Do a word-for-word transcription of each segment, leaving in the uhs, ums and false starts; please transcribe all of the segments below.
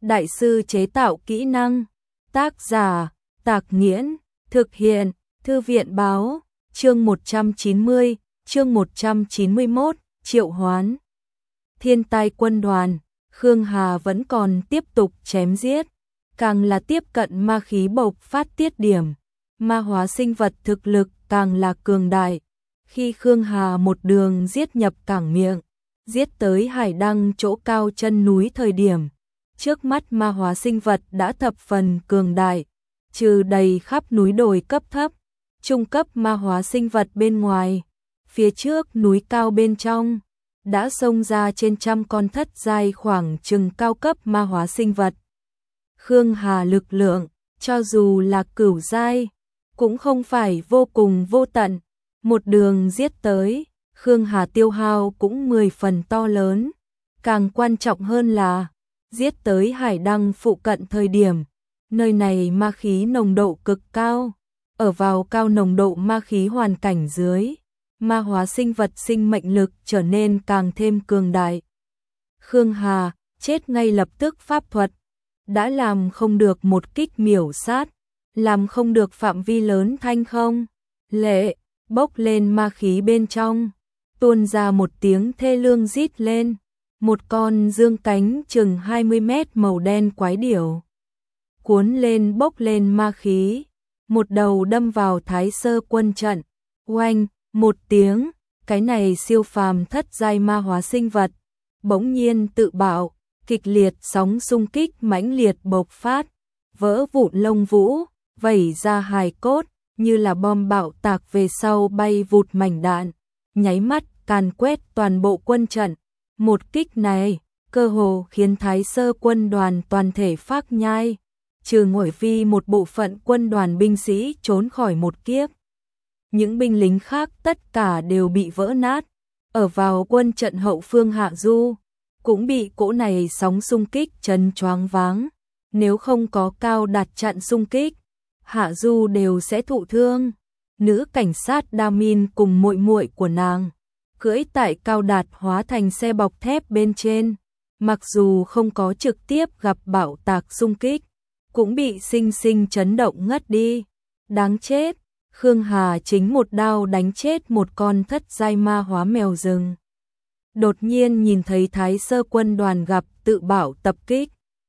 đại sư chế tạo kỹ năng. Tác giả, Tạc Nghiễn, thực hiện, Thư viện báo, chương một trăm chín mươi, chương một trăm chín mươi mốt, triệu hoán. Thiên tai quân đoàn, Khương Hà vẫn còn tiếp tục chém giết, càng là tiếp cận ma khí bộc phát tiết điểm, ma hóa sinh vật thực lực càng là cường đại. Khi Khương Hà một đường giết nhập cảng miệng, giết tới hải đăng chỗ cao chân núi thời điểm, trước mắt ma hóa sinh vật đã thập phần cường đại, trừ đầy khắp núi đồi cấp thấp, trung cấp ma hóa sinh vật bên ngoài, phía trước núi cao bên trong, đã xông ra trên trăm con thất giai khoảng chừng cao cấp ma hóa sinh vật. Khương Hà lực lượng, cho dù là cửu giai, cũng không phải vô cùng vô tận, một đường giết tới, Khương Hà tiêu hao cũng mười phần to lớn, càng quan trọng hơn là, giết tới hải đăng phụ cận thời điểm, nơi này ma khí nồng độ cực cao, ở vào cao nồng độ ma khí hoàn cảnh dưới, ma hóa sinh vật sinh mệnh lực trở nên càng thêm cường đại. Khương Hà chết ngay lập tức pháp thuật, đã làm không được một kích miểu sát, làm không được phạm vi lớn thanh không, lệ, bốc lên ma khí bên trong, tuôn ra một tiếng thê lương rít lên, một con dương cánh chừng hai mươi mét màu đen quái điểu, cuốn lên bốc lên ma khí, một đầu đâm vào Thái Sơ quân trận, oanh, một tiếng, cái này siêu phàm thất giai ma hóa sinh vật, bỗng nhiên tự bạo, kịch liệt sóng xung kích mãnh liệt bộc phát, vỡ vụn lông vũ, vẩy ra hài cốt, như là bom bạo tạc về sau bay vụt mảnh đạn, nháy mắt càn quét toàn bộ quân trận. Một kích này, cơ hồ khiến Thái Sơ quân đoàn toàn thể phác nhai, trừ ngồi vi một bộ phận quân đoàn binh sĩ trốn khỏi một kiếp. Những binh lính khác tất cả đều bị vỡ nát, ở vào quân trận hậu phương Hạ Du, cũng bị cỗ này sóng xung kích chấn choáng váng, nếu không có Cao Đạt chặn xung kích, Hạ Du đều sẽ thụ thương. Nữ cảnh sát Đa Min cùng muội muội của nàng, cưỡi tại Cao Đạt hóa thành xe bọc thép bên trên, mặc dù không có trực tiếp gặp bạo tạc xung kích, cũng bị sinh sinh chấn động ngất đi. Đáng chết, Khương Hà chính một đao đánh chết một con thất giai ma hóa mèo rừng. Đột nhiên nhìn thấy Thái Sơ quân đoàn gặp tự bạo tập kích,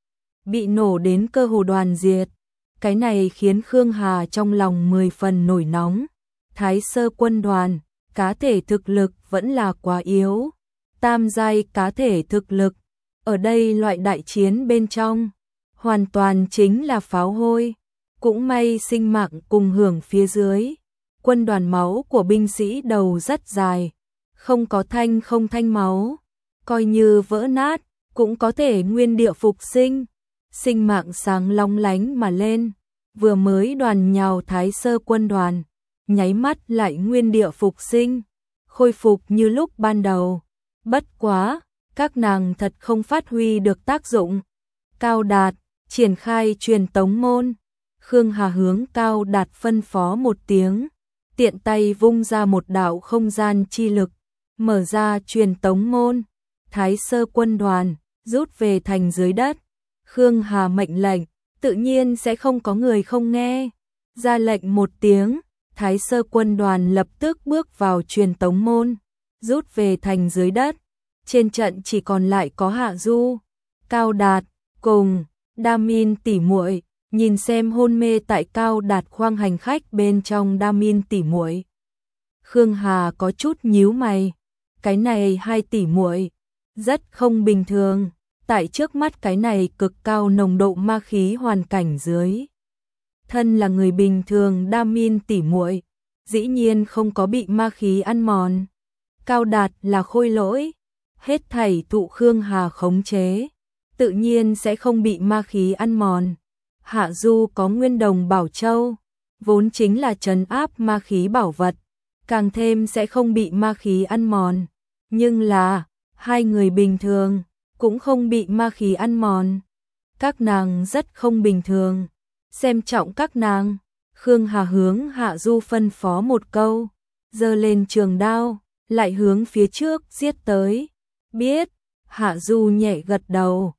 bị nổ đến cơ hồ đoàn diệt. Cái này khiến Khương Hà trong lòng mười phần nổi nóng. Thái Sơ quân đoàn, cá thể thực lực vẫn là quá yếu. Tam giai cá thể thực lực, ở đây loại đại chiến bên trong, hoàn toàn chính là pháo hôi. Cũng may sinh mạng cùng hưởng phía dưới. Quân đoàn máu của binh sĩ đầu rất dài, không có thanh không thanh máu, coi như vỡ nát, cũng có thể nguyên địa phục sinh. Sinh mạng sáng long lánh mà lên, vừa mới đoàn nhào Thái Sơ quân đoàn, nháy mắt lại nguyên địa phục sinh, khôi phục như lúc ban đầu. Bất quá, các nàng thật không phát huy được tác dụng. Cao Đạt, triển khai truyền tống môn. Khương Hà hướng Cao Đạt phân phó một tiếng, tiện tay vung ra một đạo không gian chi lực, mở ra truyền tống môn. Thái Sơ quân đoàn, rút về thành dưới đất. Khương Hà mệnh lệnh, tự nhiên sẽ không có người không nghe. Ra lệnh một tiếng, Thái Sơ quân đoàn lập tức bước vào truyền tống môn, rút về thành dưới đất. Trên trận chỉ còn lại có Hạ Du, Cao Đạt, cùng Đa Min tỉ muội, nhìn xem hôn mê tại Cao Đạt khoang hành khách bên trong Đa Min tỉ muội. Khương Hà có chút nhíu mày, cái này hai tỉ muội rất không bình thường. Tại trước mắt cái này cực cao nồng độ ma khí hoàn cảnh dưới, thân là người bình thường Đa Min tỉ muội, dĩ nhiên không có bị ma khí ăn mòn. Cao Đạt là khôi lỗi, hết thảy thụ Khương Hà khống chế, tự nhiên sẽ không bị ma khí ăn mòn. Hạ Du có Nguyên Đồng Bảo Châu, vốn chính là trấn áp ma khí bảo vật, càng thêm sẽ không bị ma khí ăn mòn. Nhưng là, hai người bình thường cũng không bị ma khí ăn mòn. Các nàng rất không bình thường. Xem trọng các nàng. Khương Hà hướng Hạ Du phân phó một câu, giơ lên trường đao, lại hướng phía trước giết tới. Biết, Hạ Du nhẹ gật đầu.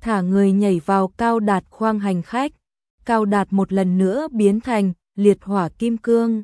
thả người nhảy vào Cao Đạt khoang hành khách. Cao Đạt một lần nữa biến thành liệt hỏa kim cương.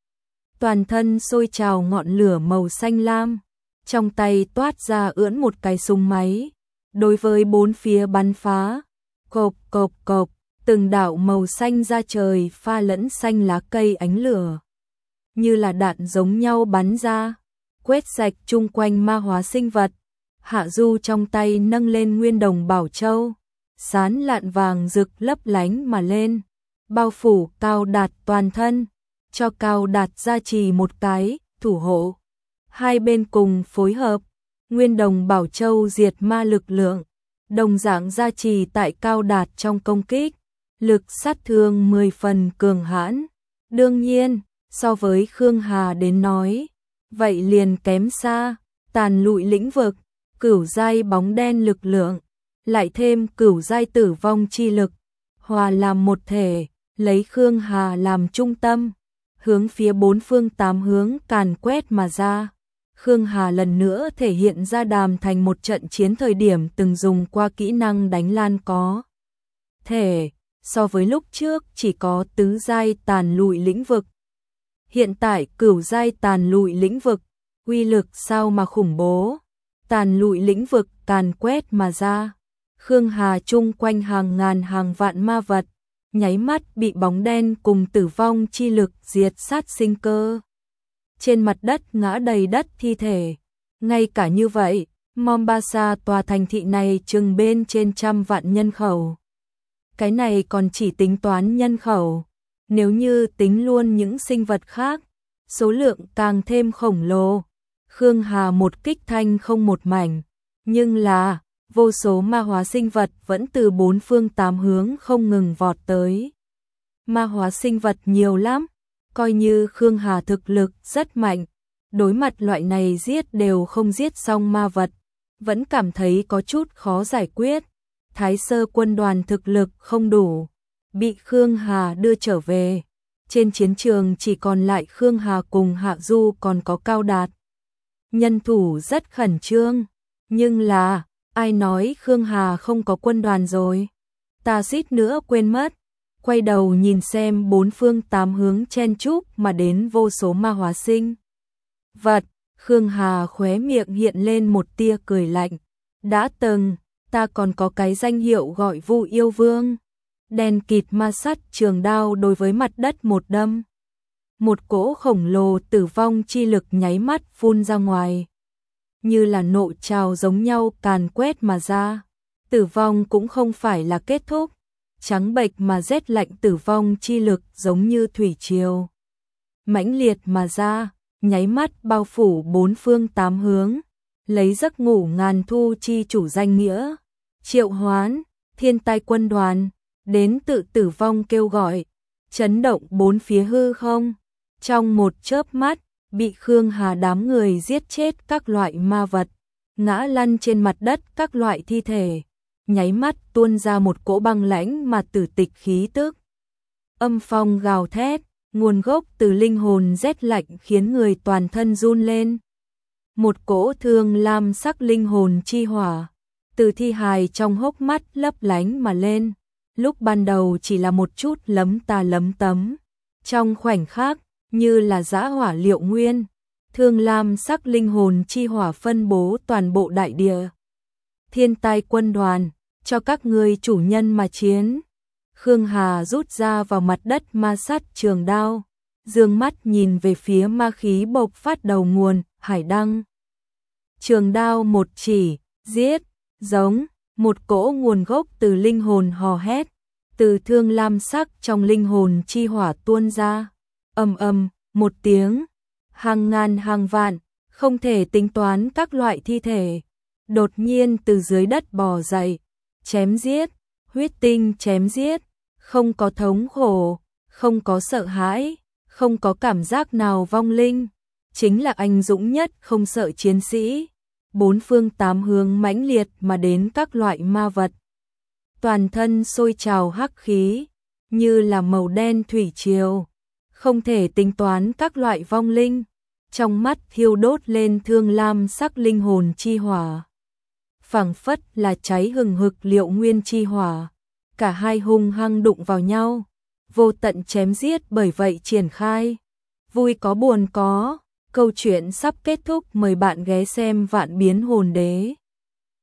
Toàn thân sôi trào ngọn lửa màu xanh lam, trong tay toát ra ưỡn một cái súng máy, đối với bốn phía bắn phá. Cộp cộp cộp, từng đạo màu xanh ra trời pha lẫn xanh lá cây ánh lửa, như là đạn giống nhau bắn ra, quét sạch chung quanh ma hóa sinh vật. Hạ Du trong tay nâng lên Nguyên Đồng Bảo Châu, sán lạn vàng rực lấp lánh mà lên, bao phủ Cao Đạt toàn thân, cho Cao Đạt gia trì một cái thủ hộ. Hai bên cùng phối hợp, Nguyên Đồng Bảo Châu diệt ma lực lượng, đồng dạng gia trì tại Cao Đạt trong công kích, lực sát thương mười phần cường hãn. Đương nhiên, so với Khương Hà đến nói, vậy liền kém xa. Tàn lụi lĩnh vực, cửu giai bóng đen lực lượng, lại thêm cửu giai tử vong chi lực, hòa làm một thể, lấy Khương Hà làm trung tâm, hướng phía bốn phương tám hướng càn quét mà ra. Khương Hà lần nữa thể hiện ra Đàm Thành một trận chiến thời điểm từng dùng qua kỹ năng đánh lan có thể, so với lúc trước chỉ có tứ giai tàn lụi lĩnh vực. Hiện tại cửu giai tàn lụi lĩnh vực, uy lực sao mà khủng bố. Tàn lụi lĩnh vực càn quét mà ra. Khương Hà chung quanh hàng ngàn hàng vạn ma vật, nháy mắt bị bóng đen cùng tử vong chi lực diệt sát sinh cơ. Trên mặt đất ngã đầy đất thi thể. Ngay cả như vậy, Mombasa tòa thành thị này chừng bên trên trăm vạn nhân khẩu. Cái này còn chỉ tính toán nhân khẩu. Nếu như tính luôn những sinh vật khác, số lượng càng thêm khổng lồ. Khương Hà một kích thanh không một mảnh, nhưng là vô số ma hóa sinh vật vẫn từ bốn phương tám hướng không ngừng vọt tới. Ma hóa sinh vật nhiều lắm, coi như Khương Hà thực lực rất mạnh, đối mặt loại này giết đều không giết xong ma vật, vẫn cảm thấy có chút khó giải quyết. Thái Sơ quân đoàn thực lực không đủ, bị Khương Hà đưa trở về. Trên chiến trường chỉ còn lại Khương Hà cùng Hạ Du còn có Cao Đạt. Nhân thủ rất khẩn trương, nhưng là, ai nói Khương Hà không có quân đoàn rồi? Ta suýt nữa quên mất, quay đầu nhìn xem bốn phương tám hướng chen chúc mà đến vô số ma hóa sinh vật. Khương Hà khóe miệng hiện lên một tia cười lạnh. Đã từng, ta còn có cái danh hiệu gọi Vu Yêu Vương. Đèn kịt ma sắt trường đao đối với mặt đất một đâm. Một cỗ khổng lồ tử vong chi lực nháy mắt phun ra ngoài, như là nộ trào giống nhau càn quét mà ra. Tử vong cũng không phải là kết thúc, trắng bệch mà rét lạnh tử vong chi lực giống như thủy triều, mãnh liệt mà ra, nháy mắt bao phủ bốn phương tám hướng, lấy giấc ngủ ngàn thu chi chủ danh nghĩa, triệu hoán, thiên tai quân đoàn, đến tự tử vong kêu gọi, chấn động bốn phía hư không. Trong một chớp mắt, bị Khương Hà đám người giết chết các loại ma vật, ngã lăn trên mặt đất các loại thi thể, nháy mắt tuôn ra một cỗ băng lãnh mà tử tịch khí tức. Âm phong gào thét, nguồn gốc từ linh hồn rét lạnh khiến người toàn thân run lên. Một cỗ thương lam sắc linh hồn chi hỏa, từ thi hài trong hốc mắt lấp lánh mà lên, lúc ban đầu chỉ là một chút lấm tà lấm tấm. Trong khoảnh khắc, như là dã hỏa liệu nguyên, thương lam sắc linh hồn chi hỏa phân bố toàn bộ đại địa. Thiên tai quân đoàn, cho các ngươi chủ nhân mà chiến. Khương Hà rút ra vào mặt đất ma sát trường đao, dương mắt nhìn về phía ma khí bộc phát đầu nguồn, hải đăng. Trường đao một chỉ, giết, giống, một cỗ nguồn gốc từ linh hồn hò hét, từ thương lam sắc trong linh hồn chi hỏa tuôn ra. Ầm ầm, một tiếng, hàng ngàn hàng vạn, không thể tính toán các loại thi thể, đột nhiên từ dưới đất bò dậy, chém giết, huyết tinh chém giết, không có thống khổ, không có sợ hãi, không có cảm giác nào vong linh, chính là anh dũng nhất không sợ chiến sĩ. Bốn phương tám hướng mãnh liệt mà đến các loại ma vật, toàn thân sôi trào hắc khí, như là màu đen thủy triều, không thể tính toán các loại vong linh, trong mắt thiêu đốt lên thương lam sắc linh hồn chi hỏa. phảng phất là cháy hừng hực liệu nguyên chi hỏa. Cả hai hung hăng đụng vào nhau, vô tận chém giết bởi vậy triển khai. Vui có buồn có, câu chuyện sắp kết thúc, mời bạn ghé xem Vạn Biến Hồn Đế.